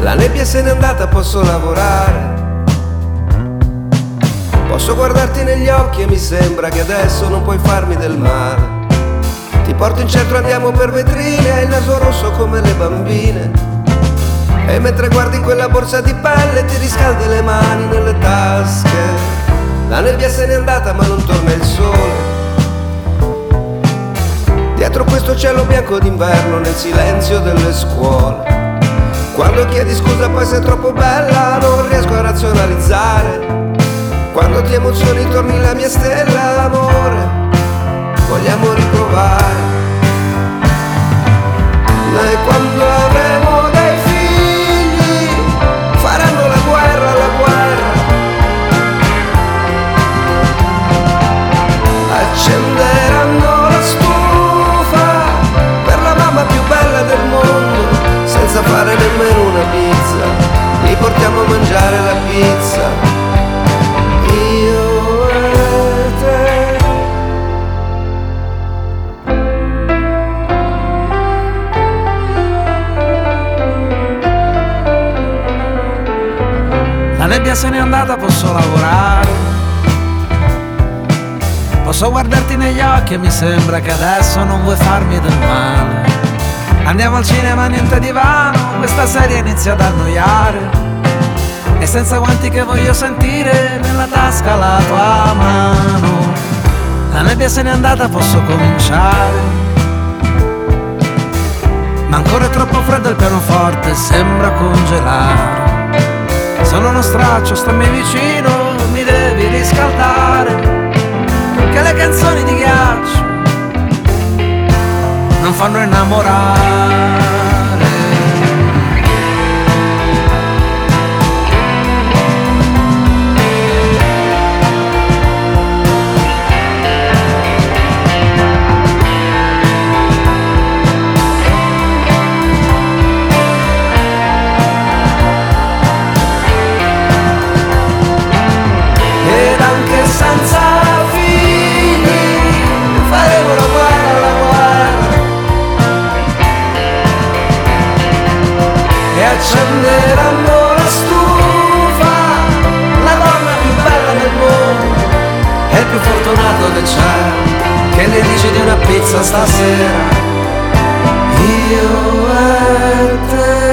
La nebbia se n'è andata, posso lavorare. Posso guardarti negli occhi e mi sembra che adesso non puoi farmi del male. Ti porto in centro, andiamo per vetrine, hai il naso rosso come le bambine. E mentre guardi quella borsa di pelle ti riscaldi le mani nelle tasche. La nebbia se n'è andata ma non torna il sole. Dietro questo cielo bianco d'inverno, nel silenzio delle scuole. Quando chiedi scusa poi sei troppo bella, non riesco a razionalizzare. Quando ti emozioni torni la mia stella, amore, vogliamo riprovare. Noi quando avremo dei figli faranno la guerra, la guerra. Accenderanno la stufa per la mamma più bella del mondo, senza fare nemmeno una pizza, li portiamo a mangiare la pizza. Io e te. La nebbia se n'è andata, posso lavorare. Posso guardarti negli occhi e mi sembra che adesso non vuoi farmi del male. Andiamo al cinema, niente divano, questa serie inizia ad annoiare. E senza guanti che voglio sentire nella tasca la tua mano. La nebbia se n'è andata, posso cominciare. Ma ancora è troppo freddo il pianoforte, sembra congelare. Sono uno straccio, stammi vicino, mi devi riscaldare. Che le canzoni di ghiaccio non fanno innamorare. Ed anche senza figli faremo la guerra, la guerra. E accenderanno la stufa, la donna più bella del mondo, è il più fortunato che c'è, che ne dici di una pizza stasera? Io e te.